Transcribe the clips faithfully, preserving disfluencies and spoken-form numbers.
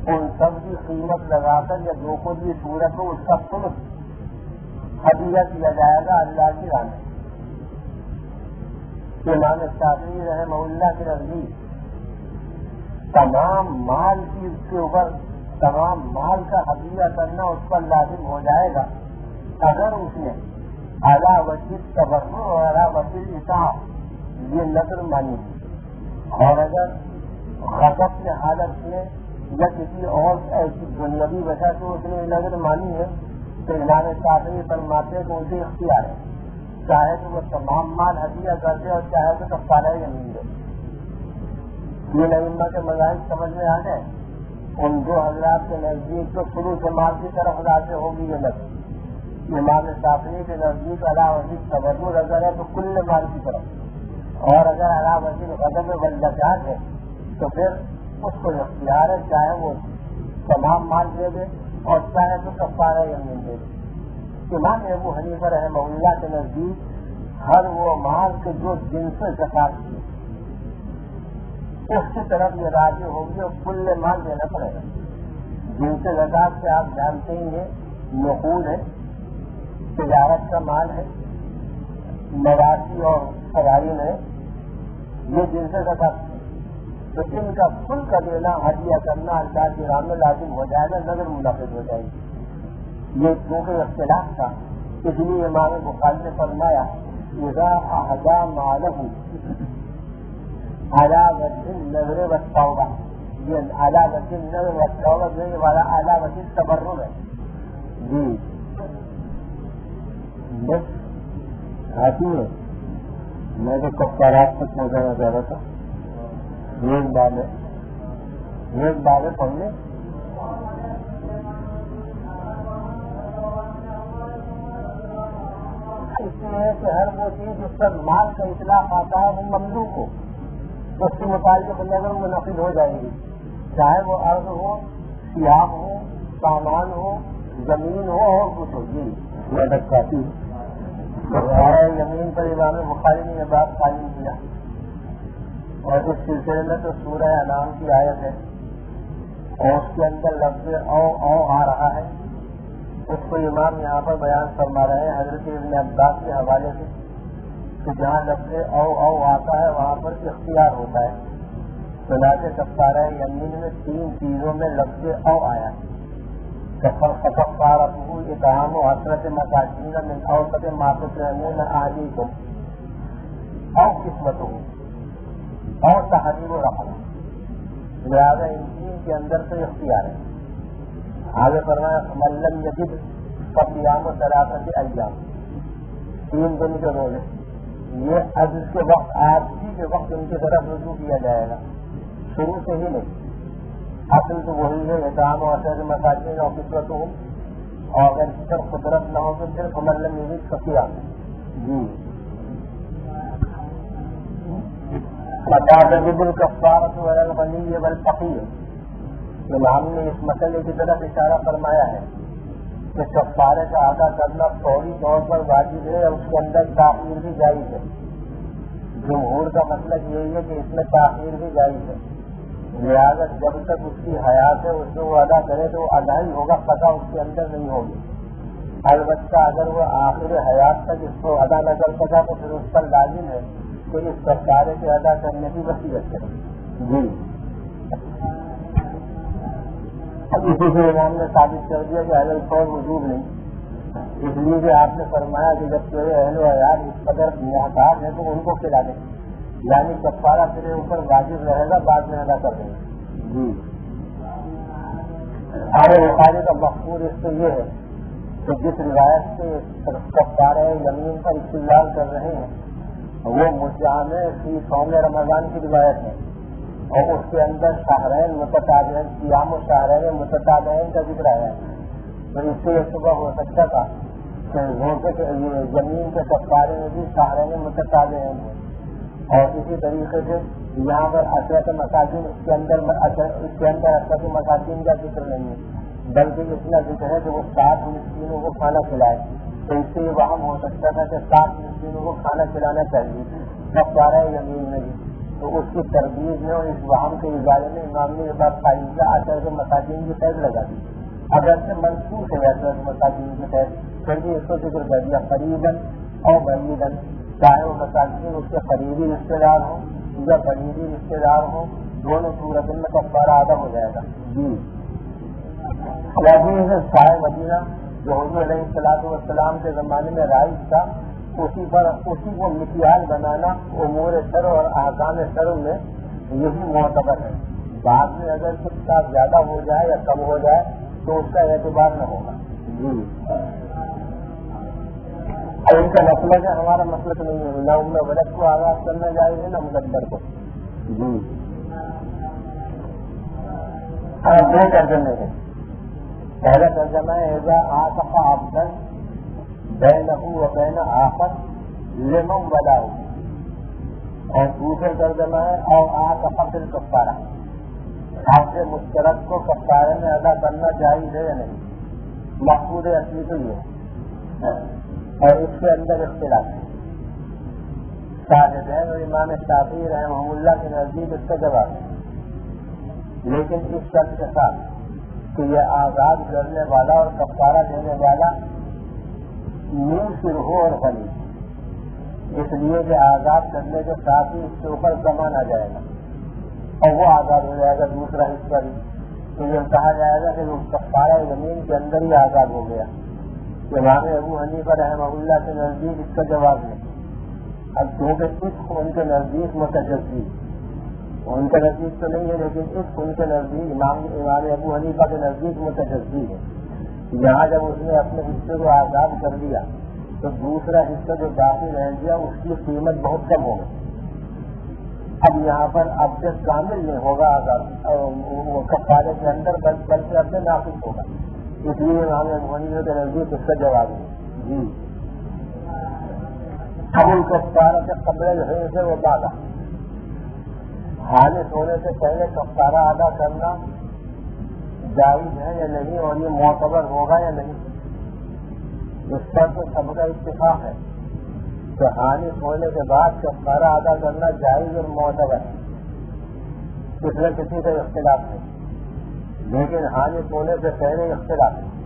ان سب کی قیمت لگا کر یا جو کچھ بھی صورت ہو اس کا ثلث ہدیہ کیا جائے گا اللہ کی راہ میں. امام شافعی رحمہ اللہ کے نزدیک تمام مال کی اس کے اوپر تمام مال کا ہدیہ کرنا اس پر لازم ہو جائے گا اگر اس نے اعلیٰ وسیع تبرع اور اعلیٰ وسیع اطاعت یہ نظر مانی اور اگر غضب کی حالت میں یا کسی اور ایسی دنیاوی وجہ سے اس نے نظر مانی ہے تو امام شافعی فرماتے ہیں کہ اسے اختیار ہے چاہے تو وہ تمام مال ہدیہ کر دے اور چاہے تو کفارہ یمین دے. یہ ائمہ کے مذاہب سمجھ میں آ گئے. ان دو حضرات کے نزدیک تو شروع سے مال کی طرف راضی ہوگی یہ نظر. امام شافعی کے نزدیک علا وزیر تبرع اگر ہے تو کل مال کی طرف اور اگر علا وزیر غضب والزکات ہے تو پھر اس کو اختیار ہے چاہے وہ تمام مال دے دے اور چاہے تو کفارہ یمین دے دے. امام ابو حنیفہ رحمہ اللہ کے نزدیک ہر وہ مال کے جو جن سے زکات کی اس کی طرف یہ راضی ہوگی اور کل مال دینا پڑے گا. جن سے زکات سے آپ جانتے ہی ہیں نقود ہے, تجارت کا مال ہے, مواشی اور خزائن ہے, یہ جن سے زکات تو ان کا کل کا دینا ہدیہ کرنا اللہ کی راہ میں لازم ہو جائے گا, نظر منعقد ہو جائے گی. یہ کیونکہ اختلاف تھا اس لیے امام بخاری نے فرمایا اذا اہدا مالہ علی وجہ النذر والتوبہ. یہ علی وجہ النذر والتوبہ جو یہ والا علی وجہ التبرع ہے. جی بس آتی ہے میں تو کفارات تک پہنچانا چاہ رہا تھا. ایک بار ہے ایک بار ہے پڑھنے اس لیے کہ ہر وہ چیز جس پر مال کا اطلاق آتا ہے وہ مملوک ہو اس کے متعلق نظر منعقد ہو جائے گی, چاہے وہ ارض ہو, سیاح ہو, سامان ہو, زمین ہو اور کچھ ہو. جی مدد کافی ہے. زمین پر امام بخاری نے یہ بات قائم کیا اور اس سلسلے میں تو سورہ انعام کی آیت ہے اور اس کے اندر لفظ او او آ رہا ہے. اس کو امام یہاں پر بیان فرما رہے ہیں حضرت ابن عباس کے حوالے سے کہ جہاں لفظ او او آتا ہے وہاں پر اختیار ہوتا ہے. چنانچہ کفارہ یمین میں تین چیزوں میں لفظ او آیا. کفارتہ اطعام عشرۃ مساکین من اوسط ما تطعمون اہلیکم او قسمتہ او تحریر رقبہ. لہٰذا ان تین کے اندر تو اختیار ہے. آگے فرمایا من لم یجد فصیام ثلاثۃ ایام, تین دن کے روزے. یہ عجز کے وقت آج ہی کے وقت ان کی طرف رجوع کیا جائے گا, شروع سے ہی نہیں. اصل تو وہی ہے اطعام عشرۃ مساکین اور قسمت ہوں, اور اگر اس پر قدرت نہ ہو تو صرف من لم یجد فصیام. جی فتجب الکفارۃ علی الغنی والفقیر. امام نے اس مسئلے کی طرف اشارہ فرمایا ہے کہ کفارے کا ادا کرنا فوری طور پر واجب ہے اور اس کے اندر تاخیر بھی جائز ہے. جمہور کا مطلب یہی ہے کہ اس میں تاخیر بھی جائز ہے. لہٰذا جب تک اس کی حیات ہے اس کو وہ ادا کرے تو وہ ادا ہی ہوگا, پتہ اس کے اندر نہیں ہوگی. البتہ اگر وہ آخر حیات تک اس کو ادا نہ کر سکا تو پھر اس پر لازم ہے کہ اس کفارے کے ادا کرنے کی وصیت کرے. جی اب اسی سے امام نے ثابت کر دیا کہ اہل الفور وجوب نہیں, اس لیے کہ آپ نے فرمایا کہ جب تیرے اہل و عیال اس قدر محتاج ہیں تو ان کو کھلا دیں, یعنی کفارہ تیرے اوپر واجب رہے گا, بعد میں ادا کر دیں گے. جی آگے بخاری کا مقصود اس سے یہ ہے کہ جس روایت سے کفارہ یمین پر استدلال کر رہے ہیں وہ مجامع فی صوم رمضان کی روایت ہے اور اس کے اندر شہرین متتابعین صیام و شہرین متتابعین کا ذکر آیا ہے. تو اس سے یہ صبح ہو سکتا تھا کہ روزے کے زمین کے کفارے میں بھی شہرین متتابعین ہیں, اور اسی طریقے سے یہاں پر عشرۃ مساکین اس کے اندر اس کے اندر عشرۃ مساکین کا ذکر نہیں ہے, بلکہ اتنا ذکر ہے کہ وہ سات مسکینوں کو کھانا کھلائے. تو اس سے یہ وہم ہو سکتا تھا کہ سات مسکینوں کو کھانا کھلانا چاہیے کفارہ یمین میں بھی. تو اس کی تربیت میں اور اس وہم کے ادارے میں امام نے یہ بات قائم کیا اثر کے مساجین کی قید لگا دی. اگر سے منسوخ ہے اثر کے مساجین کی قید پھر بھی اس کو ذکر کر دیا قریباً اور بعیداً، چاہے وہ مساجین اس کے قریبی رشتے دار ہوں یا بعیدی رشتے دار ہوں، دونوں صورت میں کفارہ ادا ہو جائے گا. جی شاہ مدینہ جو حضور علیہ الصلوۃ والسلام کے زمانے میں رائج تھا، اسی پر اسی کو مکیال بنانا امور شرع اور احکام شرع میں یہی معتبر ہے. بعد میں اگر کچھ کا زیادہ ہو جائے یا کم ہو جائے تو اس کا اعتبار نہ ہوگا. جی اور ان کا مسلک ہے، ہمارا مسلک نہیں ہے. نہ ام ولد کو آغاز کرنا جائز ہے نہ مقدر کو. جی دو ترجمے ہیں. پہلا ترجمہ ہے اذا عاتق عبدا بینہ و بین آخر لمن ولاه، اور دوسرا ترجمہ ہے اور عاتق بالکفارہ، آپ سے مشترک کو کفارے میں ادا کرنا جائز ہے یا نہیں. مقصود اصلی تو یہ ہے اور اس کے اندر اختلاف ہے. شاہدین اور امام شافعی رحمہ اللہ کے نزدیک اس کا جواب ہے، لیکن اس شرط کے ساتھ کہ یہ آزاد کرنے والا اور کفارہ دینے والا موسر ہو اور غنی، اس لیے کہ آزاد کرنے کے ساتھ ہی اس کے اوپر زمان آ جائے گا اور وہ آزاد ہو جائے گا دوسرا حصہ بھی. تو یہ کہا جائے گا کہ وہ کفارہ زمین کے اندر ہی آزاد ہو گیا. امام ابو حنیفہ رحمہ اللہ کے نزدیک اس کا جواب ہے. اب کیونکہ اس ان کے نزدیک متجزی، ان کے نزدیک تو نہیں ہے لیکن اس ان کے نزدیک امام امام ابو حنیفہ کے نزدیک متجزی ہے. یہاں جب اس نے اپنے حصے کو آزاد کر دیا تو دوسرا حصہ جو باقی رہ گیا اس کی قیمت بہت کم ہو گئی. اب یہاں پر اب سے کامل نہیں ہوگا آزاد کفارے کے اندر بلکہ اب سے ناقص ہوگا. اس لیے امام ابو حنیفہ کے نزدیک اس کا جواب ہے. جی اب ان کفارہ سے قبل ہے سے وہ دادا حالت ہونے سے پہلے کفارہ ادا کرنا جائز ہے یا نہیں اور یہ معتبر ہوگا یا نہیں. اس پر تو سب کا اتفاق ہے کہ حالت ہونے کے بعد کفارہ ادا کرنا جائز اور معتبر ہے، اس میں کسی کا اختلاف نہیں. لیکن حالت ہونے سے پہلے اختلاف ہے.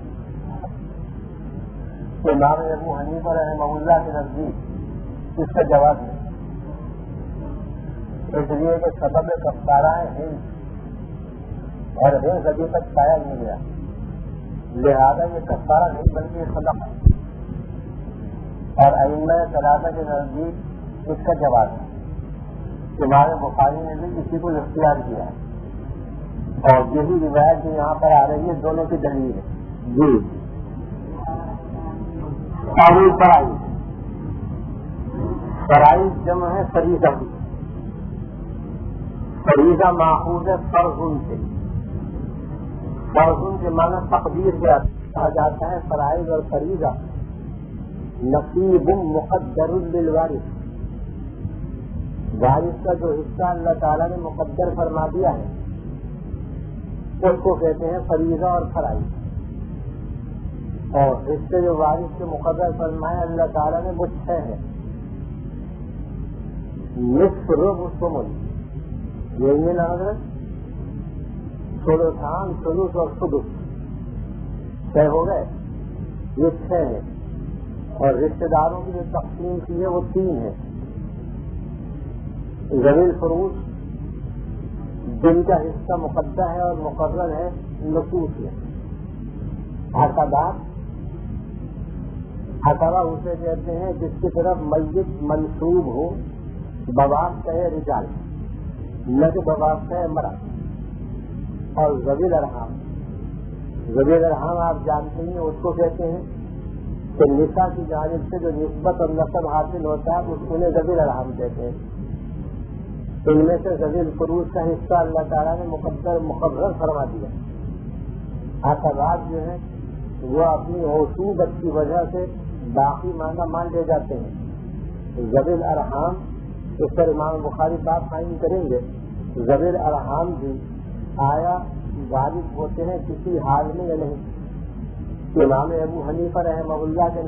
امام ابو حنیفہ رحمہ اللہ کے نزدیک اس کا جواب ہے، اس لیے کہ سبب کفارہ ہے ہند اور ہند ابھی تک پایا نہیں گیا، لہذا یہ کفارہ نہیں بلکہ یہ صدقہ ہے. اور ائمہ ثلاثہ کے نزدیک اس کا جواب ہے. امام بخاری نے بھی اسی کو اختیار کیا ہے اور یہی روایت جو یہاں پر آ رہی ہے دونوں کی دلیل ہے. جی فرائض فرائض جمع ہے فریضہ کی. فریضہ ماخوذ ہے فرض سے. فرض کے معنی تقدیر سے کہا جاتا ہے. فرائض اور فریضہ نصیب مقدر للوارث، وارث کا جو حصہ اللہ تعالیٰ نے مقدر فرما دیا ہے اس کو کہتے ہیں فریضہ اور فرائض. اور حصے جو وارث کے مقدر فرمائے اللہ تعالیٰ نے وہ چھ ہیں. نصف ربع ثمن، یہ نا حضرت ثلثان ثلث اور سدس چھ ہو گئے، یہ چھ ہیں. اور رشتے داروں کی جو تقسیم کی ہے وہ تین ہے. ذوی الفروض جن کا حصہ مقدر ہے اور مقرر ہے نصوص ہے. عقبات عقبہ اسے کہتے ہیں جس کی طرف میت منسوب ہو بواسطہ رجال نہ کہ بواسطہ مرد. اور ذوی الارحام، ذوی الارحام آپ جانتے ہیں اس کو کہتے ہیں کہ نساء کی جانب سے جو نسبت اور نسب حاصل ہوتا ہے اس انہیں ذوی الارحام کہتے ہیں. ان میں سے ذوی الفروض کا حصہ اللہ تعالیٰ نے مقدر مقرر فرما دیا. عقبات جو ہیں وہ اپنی حصوبت کی وجہ سے باقی معنی مان لے جاتے ہیں. ذوی الارحام اس پر امام بخاری بات قائم کریں گے. ذوی الارحام بھی آیا وارث ہوتے ہیں کسی حال میں یا نہیں. امام ابو حنیفہ رحمہ اللہ کے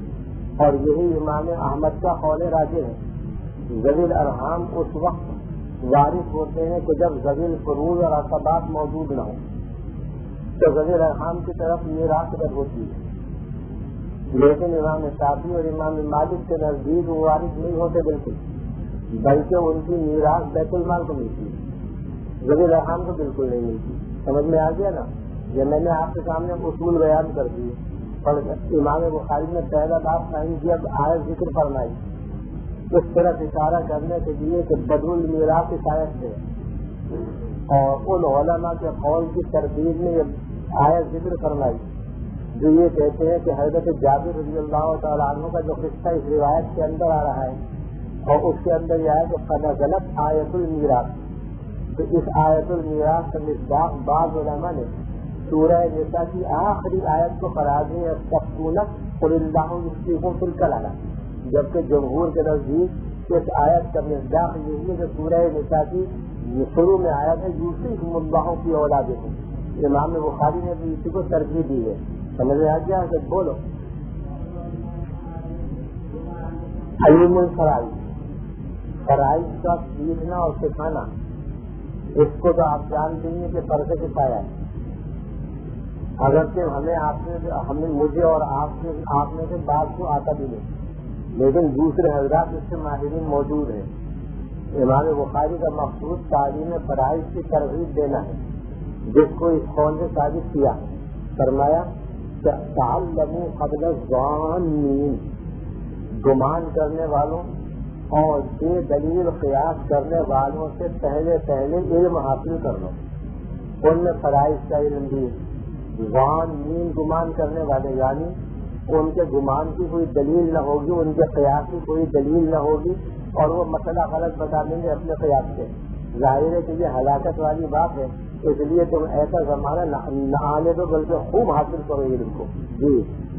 نزدیک اور یہی امام احمد کا قول راجح ہے ذوی الارحام اس وقت وارث ہوتے ہیں کہ جب ذویل فروض اور عصبات موجود نہ ہوں تو ذویل ارحام کی طرف میراث رد ہوتی ہے. لیکن امام شافعی اور امام مالک کے نزدیک وہ وارث نہیں ہوتے بالکل، بلکہ ان کی میراث بیت المال کو ملتی ہے، ذویل ارحام کو بالکل نہیں ملتی. سمجھ میں آ گیا نا؟ یہ میں نے آپ کے سامنے اصول بیان کر دیے. اور امام بخاری نے پہلا باب قائم کیا، آیت ذکر فرمائی اس طرح اشارہ کرنے کے لیے کہ بدل المیراث کی آیت ہے، اور ان علماء کے قول کی ترتیب میں یہ آیت ذکر فرمائی جو یہ کہتے ہیں کہ حضرت جابر رضی اللہ تعالیٰ عنہ کا جو قصہ اس روایت کے اندر آ رہا ہے اور اس کے اندر یہ ہے کہ فنزلت آیت المیراث. تو اس آیت المیراث کا مصداق بعض علماء نے سورہ نساء کی آخری آیت کو قرار دی تفتونک قل اللہ یفتیکم فی الکلالہ، جبکہ جمہور کے نزدیک اس آیت کا مصداق یہی ہے کہ سورہ نساء کی شروع میں آیت ہے یوصیکم اللہ فی اولادکم. امام بخاری نے بھی اسی کو ترجیح دی ہے. سمجھ میں آ گیا کہ بولو علم الفرائض، فرائض کا سیکھنا اور سکھانا، اس کو تو آپ جانتے ہیں کہ فرض کفایہ ہے. اگرچہ ہمیں آپ سے ہمیں مجھے اور آپ سے آپ میں سے بات کو آتا بھی نہیں، لیکن دوسرے حضرات اس سے ماہرین موجود ہیں. امام بخاری کا مقصود تعلیم فرائض کی ترغیب دینا ہے، جس کو اس قول نے ثابت کیا. فرمایا کہ تعلموا قبل الظانین، گمان کرنے والوں اور بے دلیل قیاس کرنے والوں سے پہلے پہلے علم حاصل کر لو. ان میں فرائض کا علم بھی. ظانین گمان کرنے والے، یعنی ان کے گمان کی کوئی دلیل نہ ہوگی، ان کے قیاس کی کوئی دلیل نہ ہوگی اور وہ مسئلہ غلط بتا دیں گے اپنے قیاس سے. ظاہر ہے کہ یہ ہلاکت والی بات ہے، اس لیے تم ایسا زمانہ نہ آنے دو بلکہ خوب حاصل کرو علم کو. جی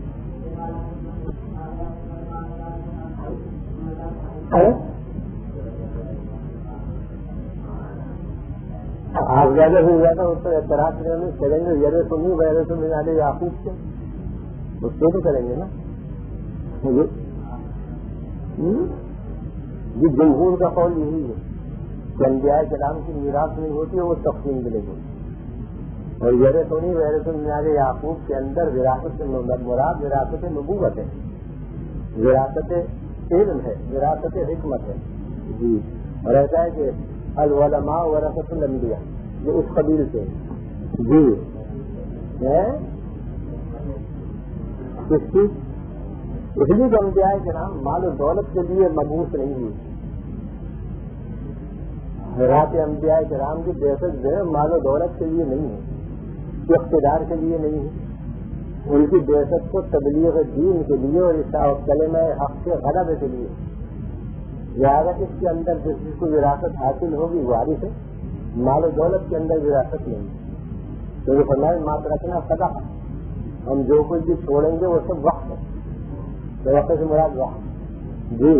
آپ زیادہ سے زیادہ اس پر اعتراض کریں گے، یرے سنی ویرے تو ملے یعقوب سے اس کو تو کریں گے نا. یہ جمہور کا قول یہی ہے کہ انبیاء کرام کی میراث نہیں ہوتی ہے، وہ تقسیم ملے گی. اور یرے سنی ویرے تو ملے یعقوب کے اندر وراثت مراد وراثت نبوت ہے، وراثت علم ہے، وراثت حکمت ہے. جی اور ایسا ہے کہ العلماء ورثۃ الانبیاء، جو اس قبیل سے. جی اس کی اس لیے کہ انبیاء کرام مال و دولت کے لیے مبعوث نہیں ہوئی. حضرات انبیاء کرام کی بعثت جو ہے مال و دولت کے لیے نہیں ہے، اقتدار کے لیے نہیں ہے. ان کی بعثت کو تبلیغ دین کے لیے اور کلمہ حق کے غلبے کے لیے. لہٰذا اس کے اندر جس جس کو وراثت حاصل ہوگی وارث ہے، مال و دولت کے اندر وراثت نہیں. کیونکہ فرمایا مات رکھنا صدقہ، ہم جو کچھ بھی چھوڑیں گے وہ سب وقت ہے. وقت سے مراد وقت. جی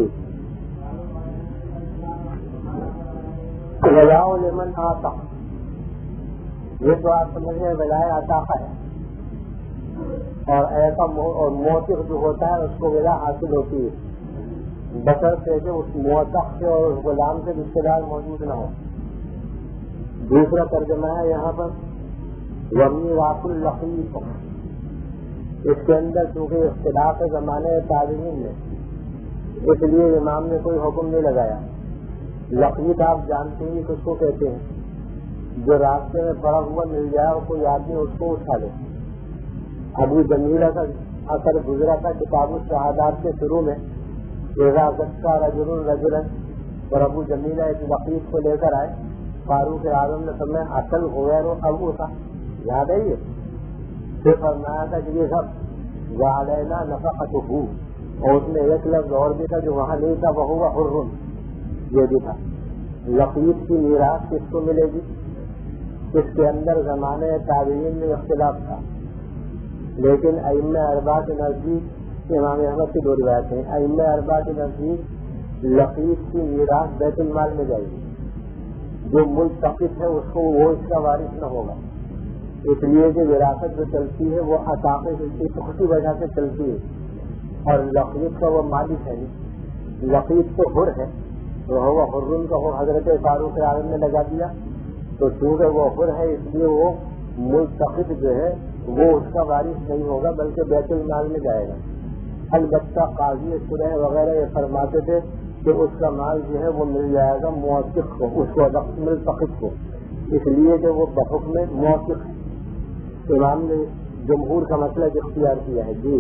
ولاؤ لمن آتا، یہ تو آپ سمجھ رہے ولائے عطا ہے، اور ایسا اور موثق جو ہوتا ہے اس کو ولا حاصل ہوتی ہے بشرطے کہ اس موثق سے اور اس غلام سے رشتے دار موجود نہ ہو. دوسرا ترجمہ ہے یہاں پر ومیراث اللقیط. اس کے اندر چونکہ اختلاف ہے زمانے تابعین میں، اس لیے امام نے کوئی حکم نہیں لگایا. لقیط آپ جانتے ہیں کس کو کہتے ہیں؟ جو راستے میں پڑا ہوا مل جائے اور کوئی آدمی اس کو اٹھا لے. ابو جمیلہ کا اثر گزرا تھا کتاب الشہادات کے شروع میں، کا رجل رجلا، اور ابو جمیلہ ایک لقیط کو لے کر آئے. فاروق اعظم نے سمجھا اصل غیر ابو تھا، یاد ہے یہ پھر فرمایا تھا کہ یہ سب وعلینا نفقتہ، اور اس میں ایک لفظ اور بھی تھا جو وہاں نہیں تھا، وہ ہوا حر، یہ بھی تھا. لقیط کی میراث کس کو ملے گی؟ اس کے اندر زمانے تابعین میں اختلاف تھا، لیکن ائمہ اربعہ کے نزدیک امام احمد کی دو روایت ہیں. ائمہ اربعہ کے نزدیک لقیط کی میراث بیت المال میں جائے گی. جو ملتقط ہے اس کو وہ اس کا وارث نہ ہوگا، اس لیے کہ وراثت جو چلتی ہے وہ عطاقے کی اسی وجہ سے چلتی ہے، اور لقیط کا وہ مالک ہے. لقیط تو حر ہے تو وہ حرم کا وہ حضرت فاروق اعظم نے لگا دیا، تو چونکہ وہ حر ہے اس لیے وہ ملتقط جو ہے وہ اس کا وارث نہیں ہوگا بلکہ بیت المال میں جائے گا۔ البتہ قاضی صلح وغیرہ یہ فرماتے تھے کہ اس کا مال جو ہے وہ مل جائے گا موثق کو، اس کو ملتقط کو، اس لیے کہ وہ بحکم موثق ہے۔ امام نے جمہور کا مسلک اختیار کیا ہے۔ جی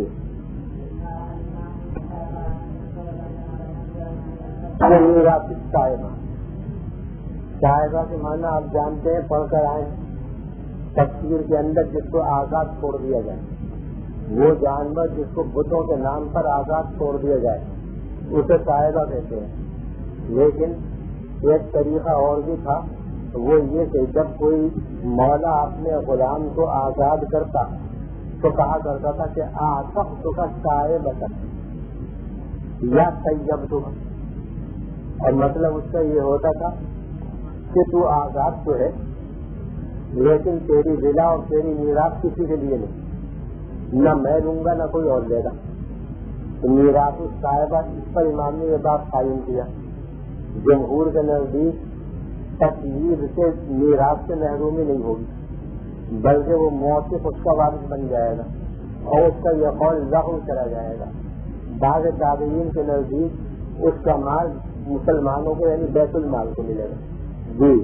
میراث صاحبہ، صاحبہ کے معنی آپ جانتے ہیں، پڑھ کر آئے تفسیر کے اندر جس کو آزاد چھوڑ دیا جائے، وہ جانور جس کو بتوں کے نام پر آزاد چھوڑ دیا جائے اسے صاحبہ کہتے ہیں۔ لیکن ایک طریقہ اور بھی تھا، وہ یہ کہ جب کوئی مولا اپنے غلام کو آزاد کرتا تو کہا کرتا تھا کہ آصف کا صاحبہ یا طیب تو، اور مطلب اس کا یہ ہوتا تھا کہ تو آزاد تو ہے لیکن تیری ولا اور تیری میراث کسی کے لیے نہیں، نہ میں لوں گا نہ کوئی اور لے گا۔ تو میراث الصاحبہ، اس پر امام نے یہ بات قائم کیا۔ جمہور کے نزدیک تقیید سے میراث سے محرومی نہیں ہوگی بلکہ وہ موثق اس کا وارث بن جائے گا اور اس کا یہ قول لغو چلا جائے گا۔ بعض تابعین کے نزدیک اس کا مال مسلمانوں کو یعنی بیت المال کو ملے گا۔ جی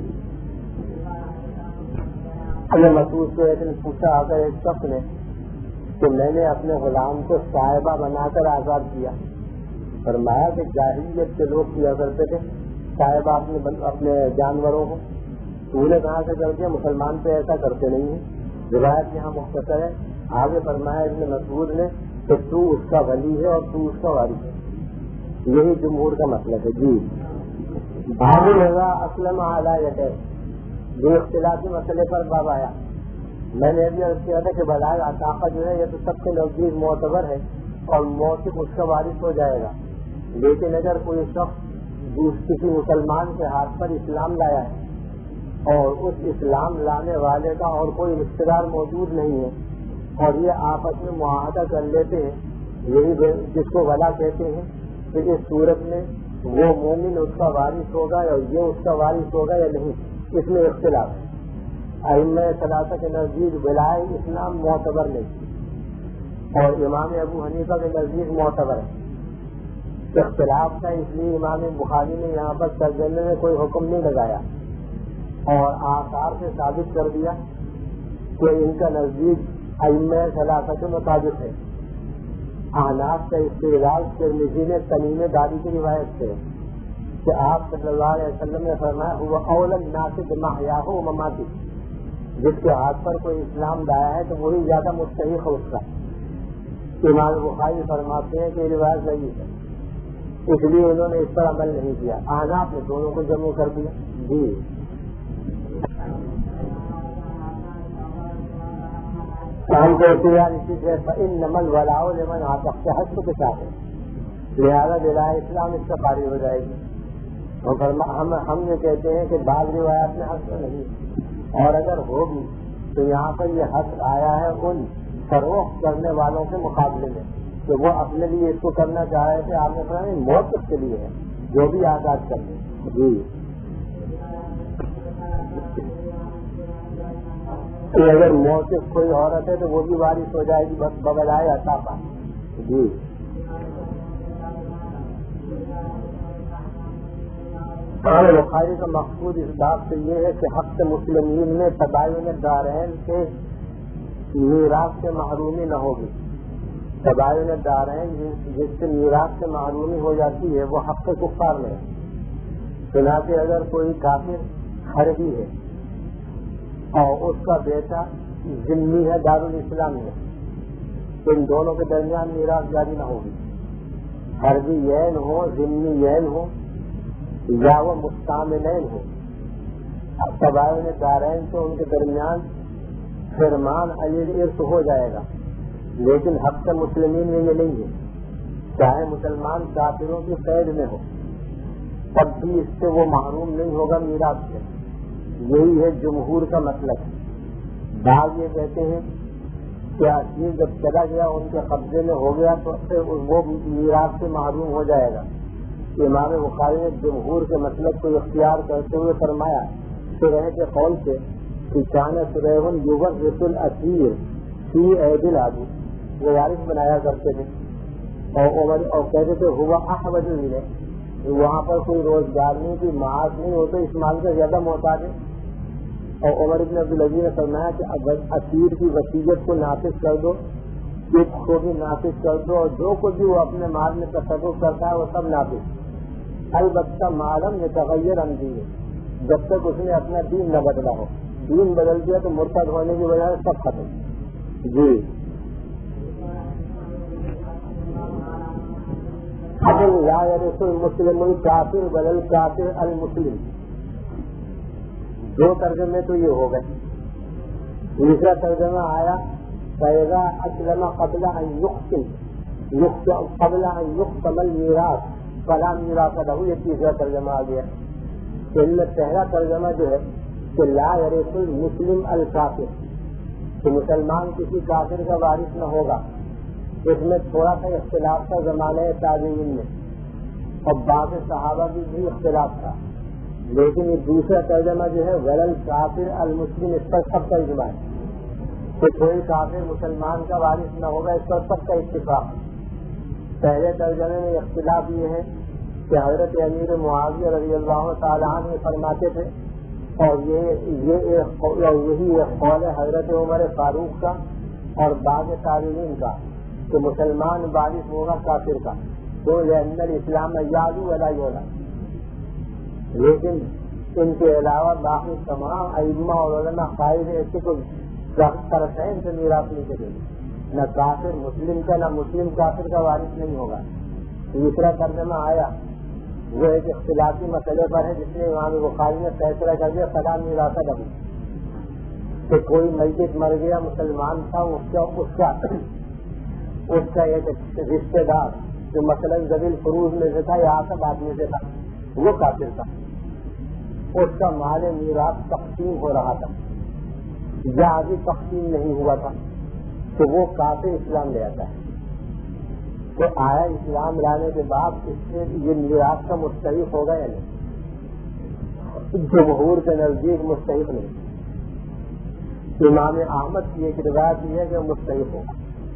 اللہ مسعود سے ایک نے پوچھا آ کر ایک شخص نے کہ میں نے اپنے غلام کو صاحبہ بنا کر آزاد کیا، فرمایا کہ جاہلیت کے لوگ کیا کرتے تھے صاحبہ اپنے اپنے جانوروں کو، تو نے کہاں سے کر دیا؟ مسلمان پہ ایسا کرتے نہیں ہیں۔ روایت یہاں مختصر ہے، آگے فرمایا ابن مسعود نے کہ تو اس کا ولی ہے اور تو اس کا وارث ہے، یہی جمہور کا مطلب ہے۔ جی بھاگو لگا اسلم اعلیٰ یٹے، جو اختلافی مسئلے پر باب آیا، میں نے ابھی عرض کیا تھا کہ بلائے عطاقہ جو ہے یہ تو سب کے نزدیک معتبر ہے اور موثق اس کا وارث ہو جائے گا، لیکن اگر کوئی شخص کسی مسلمان کے ہاتھ پر اسلام لایا ہے اور اس اسلام لانے والے کا اور کوئی رشتے دار موجود نہیں ہے اور یہ آپس میں معاہدہ کر لیتے ہیں، یہی جس کو ولا کہتے ہیں، کہ اس صورت میں وہ مومن اس کا وارث ہوگا یا یہ اس کا وارث ہوگا یا نہیں، اس میں اختلاف ہے۔ ائمہ ثلاثہ کے نزدیک ولائے اسلام معتبر نہیں اور امام ابو حنیفہ کے نزدیک معتبر ہے۔ اختلاف تھا اس لیے امام بخاری نے یہاں پر ترجمے میں کوئی حکم نہیں لگایا اور آثار سے ثابت کر دیا کہ ان کا نزدیک ائمہ ثلاثہ کے مطابق ہے۔ احناف کا استدلال ترمذی نے تمیم داری کی روایت سے کہ آپ صلی اللہ علیہ وسلم نے فرمایا هو اول الناس بمحیاه ومماته، جس کے ہاتھ پر کوئی اسلام لایا ہے تو وہی زیادہ مستحق ہے اس کا۔ امام بخاری فرماتے ہیں کہ یہ روایت ضعیف ہے، اس لیے انہوں نے اس پر عمل نہیں کیا۔ احناف نے دونوں کو جمع کر دیا۔ جی ہم کہتے ہیں یار اسی طرح فإنما الولاء لمن عتق حسب کے ساتھ ہے، لہٰذا ولایت اسلام اس کا فارغ ہو جائے گی۔ اور ہم ہم یہ کہتے ہیں کہ بعض روایات میں حق نہیں، اور اگر ہوگی تو یہاں پر یہ حق آیا ہے ان فروخت کرنے والوں کے مقابلے میں کہ وہ اپنے لیے اس کو کرنا چاہ رہے تھے، آپ نے فرمایا موت کے لیے ہے جو بھی آزاد کر دیں۔ جی کہ اگر موت کوئی عورت ہے تو وہ بھی وارث ہو جائے گی ببلائے عطاقہ۔ جی بخاری کا مقصود اس بات سے یہ ہے کہ حق مسلمین میں تباین دارین کے میراث سے محرومی نہ ہوگی۔ تباین دارین جس سے میراث سے محرومی ہو جاتی ہے وہ حق کفار میں ہے۔ چنانچہ اگر کوئی کافر حربی ہے اور اس کا بیٹا ذمہ ہے دارالاسلام میں، تو ان دونوں کے درمیان میراث جاری نہ ہوگی۔ حربی یین ہو، ذمہ یین ہو یا وہ مستعملین ہو، تباین دارین تو ان کے درمیان فرمان علی ارث ہو جائے گا، لیکن حق مسلمین میں یہ نہیں ہے۔ چاہے مسلمان کافروں کی قید میں ہو تب بھی اس سے وہ محروم نہیں ہوگا میراث سے۔ یہی ہے جمہور کا مطلب۔ بعض یہ کہتے ہیں کہ عزیز جب چلا گیا ان کے قبضے میں ہو گیا تو وہ میراث سے محروم ہو جائے گا، امام بخاری نے جمہور کے مسلک کو اختیار کرتے ہوئے فرمایا سرح کے قول سے کہ کان سرح یورث الاسیر فی عید العدو، وہ وارث بنایا کرتے تھے اور عمر اور کہتے تھے ہوا احوج الیہ، وہاں پر کوئی روزگار نہیں، کوئی معاش نہیں ہوتا، اس مال کا زیادہ محتاج ہے۔ اور عمر بن عبدالعزیز نے فرمایا کہ اگر اسیر کی وصیت کو نافذ کر دو، اس کو بھی نافذ کر دو، اور جو کچھ بھی وہ اپنے مال میں تصرف کرتا ہے وہ سب نافذ، البتہ معلوم یہ تغیر اندھی ہے، جب تک اس نے اپنا دین نہ بدلا ہو، دین بدل دیا تو مرتد ہونے کی وجہ سے سب ختم۔ جی ابل لا یرث المسلم الکافر بل الکافر المسلم، دو ترجمے تو یہ ہو گئے۔ تیسرا ترجمہ آیا فَإِذَا أَسْلَمَ قَبْلَ أَنْ يُقْسَمَ قَبْلَ أَنْ يُقْسَمَ الْمِيرَاثُ فَلَا مِيرَاثَ لَهُ، یہ تیسرا ترجمہ آ گیا۔ ان میں پہلا ترجمہ جو ہے کہ لا یرث المسلم الکافر، کہ مسلمان کسی کافر کا وارث نہ ہوگا، اس میں تھوڑا سا اختلاف تھا زمانے تابعین میں، اور بعض صحابہ بھی بھی اختلاف تھا، لیکن یہ دوسرا ترجمہ جو ہے ولل کافر المسلم، اس پر سب کا اجماع ہے کہ کوئی کافر مسلمان کا وارث نہ ہوگا، اس پر سب کا اتفاق۔ پہلے ترجمے میں اختلاف یہ ہے کہ حضرت امیر معاویہ رضی اللہ تعالیٰ عنہ فرماتے تھے، اور یہ یہ یہی ایک قول ہے حضرت عمر فاروق کا اور بعض تابعین کا کہ مسلمان وارث ہوگا کافر کا، تو لأن الاسلام یعلو ولا یعلی، لیکن ان کے علاوہ باقی تمام ائمہ اور علماء قائل ہے کہ کوئی طرفین سے میراث نہیں کرے گا، نہ کافر مسلم کا نہ مسلم کافر کا وارث نہیں ہوگا۔ تیسرا ترجمہ آیا وہ ایک اختلافی مسئلے پر ہے، جس میں امام بخاری نے فیصلہ کر دیا فلا میراث لہ، کہ کوئی میت مر گیا مسلمان تھا، اس کا اس کا اس کا ایک رشتے دار جو مثلاً ذویل فروز میں سے تھا یا آسب آدمی سے تھا، وہ کافر تھا، اس کا مال میراث تقسیم ہو رہا تھا یا ابھی تقسیم نہیں ہوا تھا، تو وہ کافر اسلام لے آتا ہے، تو آیا اسلام لانے کے بعد اس سے یہ میراث کا مستحق ہوگا یا نہیں؟ جمہور کے نزدیک مستحق نہیں۔ امام احمد کی ایک روایت یہ ہے کہ مستحق ہوگا،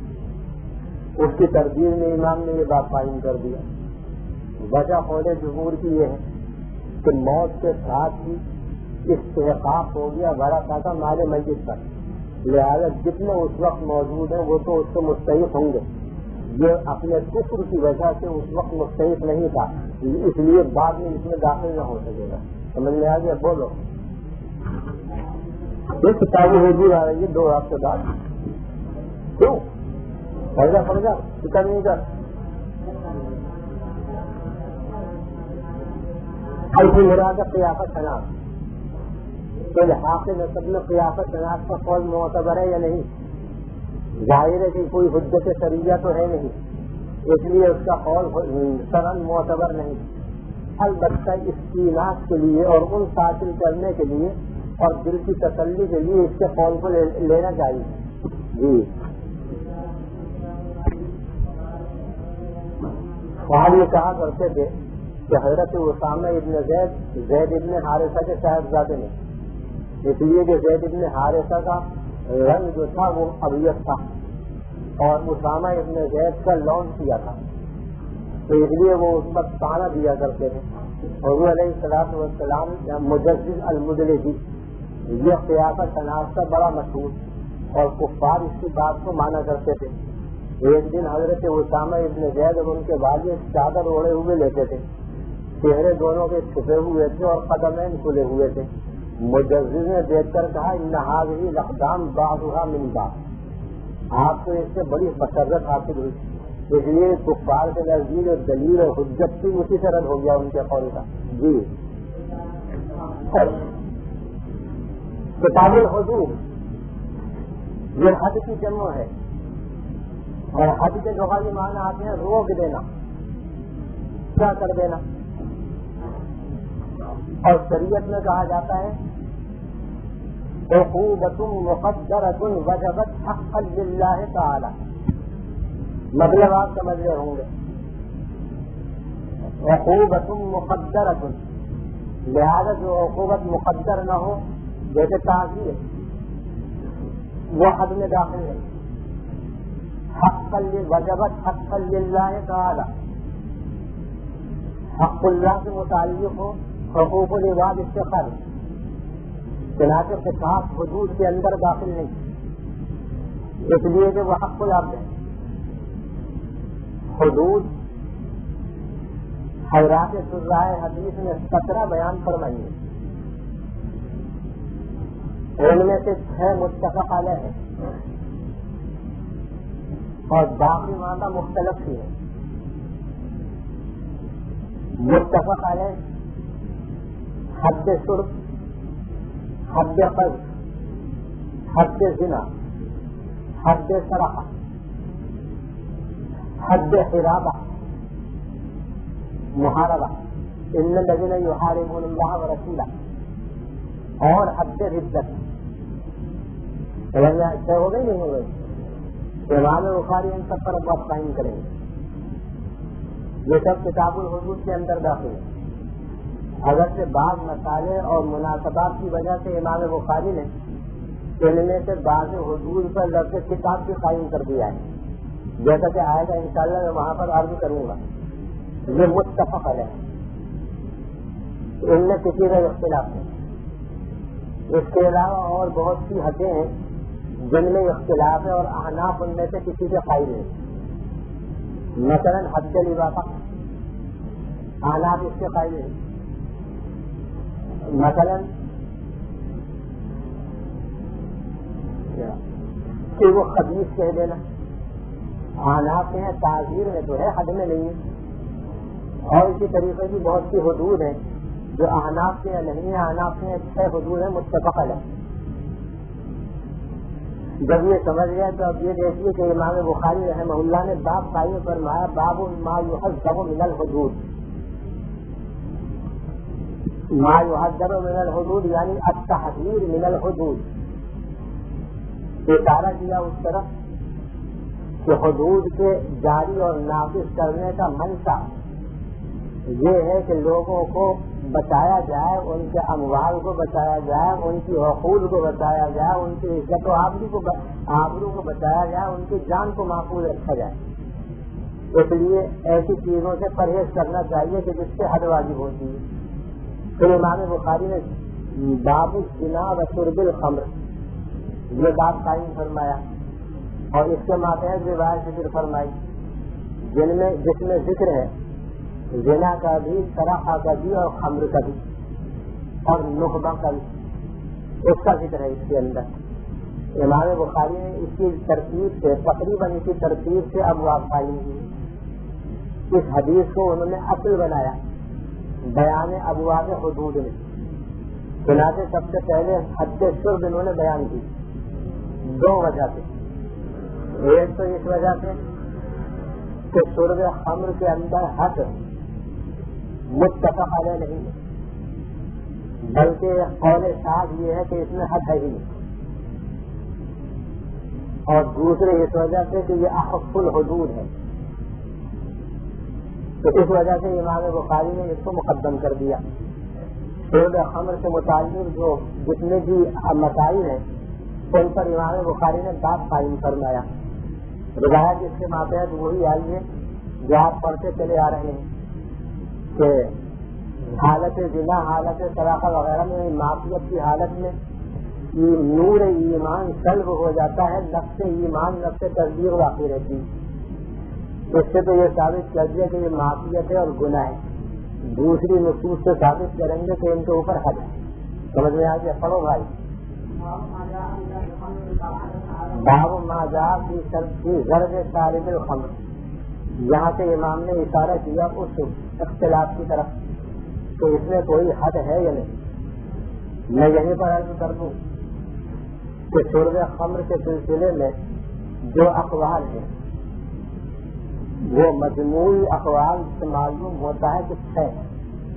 اس کی تردید میں امام نے یہ بات قائم کر دیا۔ وجہ قول جمہور کی یہ ہے کہ موت کے ساتھ ہی استحقاق ہو گیا ورثہ کا مال میت پر، لہذا جتنے اس وقت موجود ہیں وہ تو اس سے مستحق ہوں گے، یہ اپنے کفر کی وجہ سے اس وقت مستحق نہیں تھا، اس لیے بعد میں اس میں داخل نہ ہو سکے گا۔ سمجھ میں آ گیا؟ بولو، یہ کتابیں حضور آ رہی ہے دو ہفتے بعد، کیوں فائدہ پڑ جا فکر نہیں کر، ایسی مراد قیافت شناخت، تو لحاظ نسب میں قیافت شناخت کا قول معتبر ہے یا نہیں؟ ظاہر ہے کہ کوئی حجت شرعیہ تو ہے نہیں، اس لیے اس کا قول شرعاً معتبر نہیں، البتہ استیناس کے لیے اور ان حاصل کرنے کے لیے اور دل کی تسلی کے لیے اس کے قول کو لینا چاہیے۔ جی وہاں یہ کہا کرتے تھے کہ حضرت اسامہ ابن زید زید ابن حارثہ کے صاحبزادے نے، اس لیے کہ زید ابن حارثہ کا رنگ جو تھا وہ ابیض تھا اور اسامہ ابن زید کا لون کیا تھا، تو اس لیے وہ اس پر تانا دیا کرتے تھے۔ حضور علیہ الصلوۃ والسلام مجدد المدلجی، یہ قیافت شناختہ بڑا مشہور اور کفار اس کی بات کو مانا کرتے تھے۔ ایک دن حضرت اسامہ ابن زید اور ان کے والد چادر اوڑے ہوئے لیتے تھے، چہرے دونوں کے چھپے ہوئے تھے اور قدمین کھلے ہوئے تھے۔ مجدد نے دیکھ کر کہا ان هذه الاقدام بعضها من بعض، آپ کو اس سے بڑی مسرت حاصل ہوئی، اس لیے کفار کے نزدیک دلیل اور حجت بھی اسی سے رد ہو گیا ان کے قول کا۔ جی کتاب الحدود یہ حد کی جمع ہے، اور حد کے لغوی معنی آتے ہیں روک دینا، کیا کر دینا، اور شریعت میں کہا جاتا ہے عقوبۃ مقدرۃ وجبت حقا للہ تعالی، مطلب آپ سمجھ رہے ہوں گے عقوبت مقدرۃ، لہذا جو عقوبت مقدر نہ ہو جیسے تعزیر وہ حد میں داخل ہے. حقا وجبت حقا للہ تعالی، حق اللہ سے متعلق ہو، حقوق العباد اس سے خارج، چنانچہ قصاص حدود کے اندر داخل نہیں، اس لیے کہ وہ حق العبد ہے. حدود حضرات سرائے حدیث میں سترہ بیان فرمائی ہے، ان میں سے چھ متفق علیہ ہے اور باقی مادہ مختلف ہی ہے. متفق علیہ حد شرب، حد قذف، حد زنا، حد سرقہ، حد حرابہ محاربہ، ان الذین یحاربون اللہ ورسولہ، اور حد ردت. اچھا ہو گئی نہیں ہو گئی؟ امام بخاری ان سب پر بات قائم کریں گے. یہ سب کتاب الحدود کے اندر داخل ہے. اگرچہ بعض مسائل اور مناسبات کی وجہ سے امام بخاری نے ان میں سے بعض حدود پر لفظ کتاب بھی قائم کر دیا ہے، جیسا کہ آئے گا انشاءاللہ میں وہاں پر عرض کروں گا. یہ متفق علیہ ہے، ان میں کسی کا اختلاف نہیں. اس کے علاوہ اور بہت سی حدیں ہیں جن میں اختلاف ہے اور احناف ان میں سے کسی کے قائل نہیں. مثلا حد لباقہ احناف اس کے قائل ہیں. مثلا کہ وہ خبیث کہہ دینا احناف کے ہیں، تعزیر میں تو ہے، حد میں نہیں ہے. اور اسی طریقے کی بہت سی حدود ہیں جو احناف کے نہیں ہیں. احناف کے چھ حدود ہیں متفق علیہ. جب یہ سمجھ گیا تو اب یہ دیکھیے کہ امام بخاری رحمہ اللہ نے باب قائم فرمایا باب ما یحذر من الحدود. ما یحذر من الحدود یعنی التحذیر من الحدود. اشارہ کیا اس طرف کہ حدود کے جاری اور نافذ کرنے کا منشا یہ ہے کہ لوگوں کو بچایا جائے، ان کے اموال کو بچایا جائے، ان کی حقوق کو بچایا جائے، ان کی عزت و آبرو کو آبرو کو بچایا جائے، ان کی جان کو محفوظ رکھا جائے. اس لیے ایسی چیزوں سے پرہیز کرنا چاہیے کہ جس سے حد واجب ہوتی ہے. پھر امام بخاری نے باب الزنا و شرب الخمر یہ بات قائم فرمایا اور اس کے ماتحت روایت ذکر فرمائی جن میں جس میں ذکر ہے زنا کا بھی، سرقہ کا بھی اور خمر کا بھی اور نخبہ کا بھی، اس کا ذکر ہے اس کے اندر. امام بخاری نے اس کی ترتیب سے تقریباً اسی ترتیب سے ابواب قائم کی. اس حدیث کو انہوں نے اصل بنایا بیان ابواب حدود میں. چنانچہ سب سے پہلے حد شرب انہوں نے بیان کی دو وجہ سے. ایک تو اس وجہ سے کہ شرب خمر کے اندر حد متفق علیہ نہیں ہے، بلکہ قول شاذ یہ ہے کہ اس میں حد ہے ہی نہیں. اور دوسرے اس وجہ سے کہ یہ اخف الحدود ہے، تو اس وجہ سے امام بخاری نے اس کو مقدم کر دیا. شرب خمر سے متعلق جو جتنے بھی مسائل ہیں ان پر امام بخاری نے بات قائم فرمایا. روایت اس کے ماتحت وہی آئی ہے جو آپ پڑھتے چلے آ رہے ہیں کہ حالت زنا، حالت سرقہ وغیرہ میں، معصیت کی حالت میں نور ایمان سلب ہو جاتا ہے، نفس ایمان نفس تصدیق واقع رہتی. اس سے تو یہ ثابت کر دیا کہ یہ معصیت ہے اور گناہ ہے. دوسری نصوص سے ثابت کریں گے کہ ان کے اوپر حد ہے. سمجھ میں آ گیا؟ پڑھو بھائی. باب ما جاء فی فی ضرب طالب الخمر. یہاں سے امام نے اشارہ کیا اس اختلاف کی طرف کہ اس میں کوئی حد ہے یا نہیں. میں یہیں پر عرض کر دوں کہ شرب خمر کے سلسلے میں جو اقوال ہیں وہ مجموعی اقوال سے معلوم ہوتا ہے کہ چھ ہے.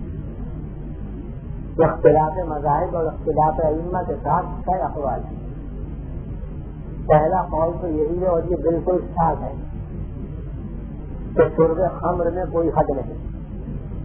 اختلاف مذاہب اور اختلاف ائمہ کے ساتھ چھ اقوال ہیں. پہلا قول تو یہی ہے اور یہ بالکل صاف ہے کہ شرب خمر میں کوئی حد نہیں.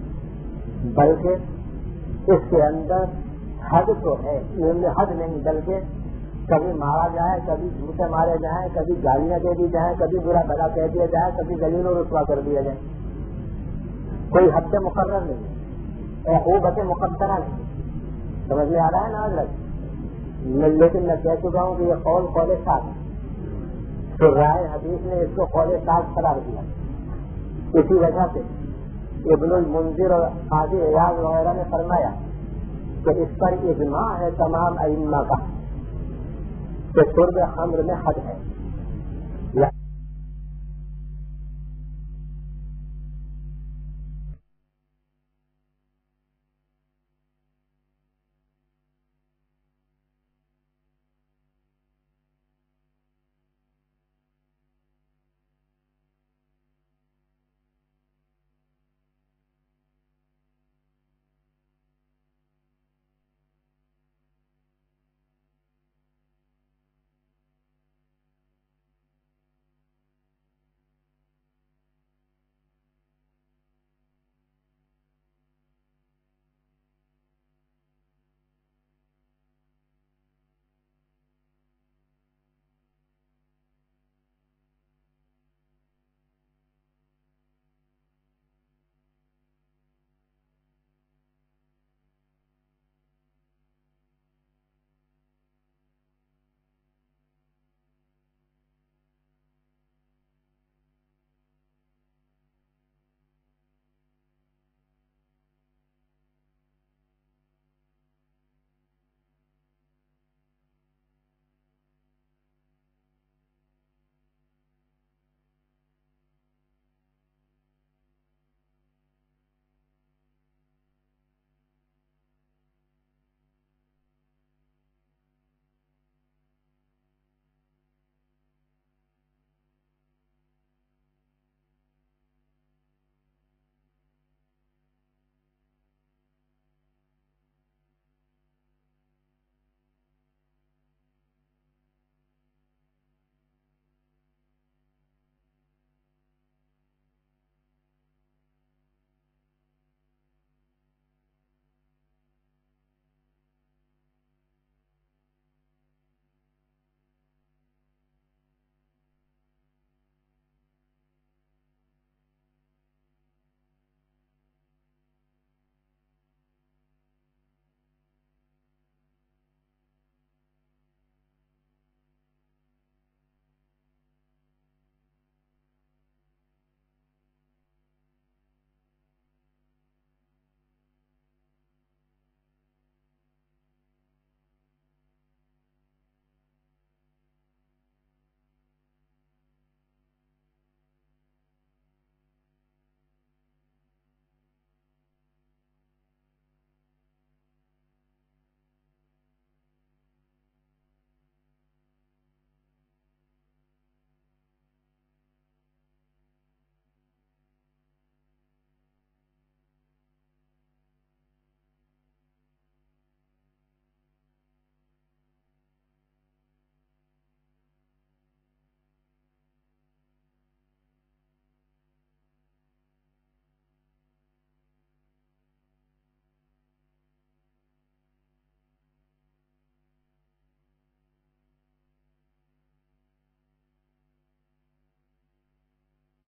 بلکہ اس کے اندر حد تو ہے، حد نہیں، بلکہ کبھی مارا جائے، کبھی جھوٹے مارے جائیں، کبھی گالیاں دے دی جائیں، کبھی برا بھلا کہہ دیا جائے، کبھی ذلیل و رسوا کر دیا جائے. کوئی حد مقرر نہیں، عقوبت مقدرہ نہیں. سمجھ میں آ رہا ہے نا حضرت؟ لیکن میں کہہ چکا ہوں کہ یہ قول قول ساز، تو رائے حدیث نے اس کو قول ساز قرار دیا. اسی وجہ سے ابن المنذر اور قاضی عیاض وغیرہ نے فرمایا کہ اس پر اجماع ہے تمام ائمہ کا کہ شرب خمر میں حد ہے.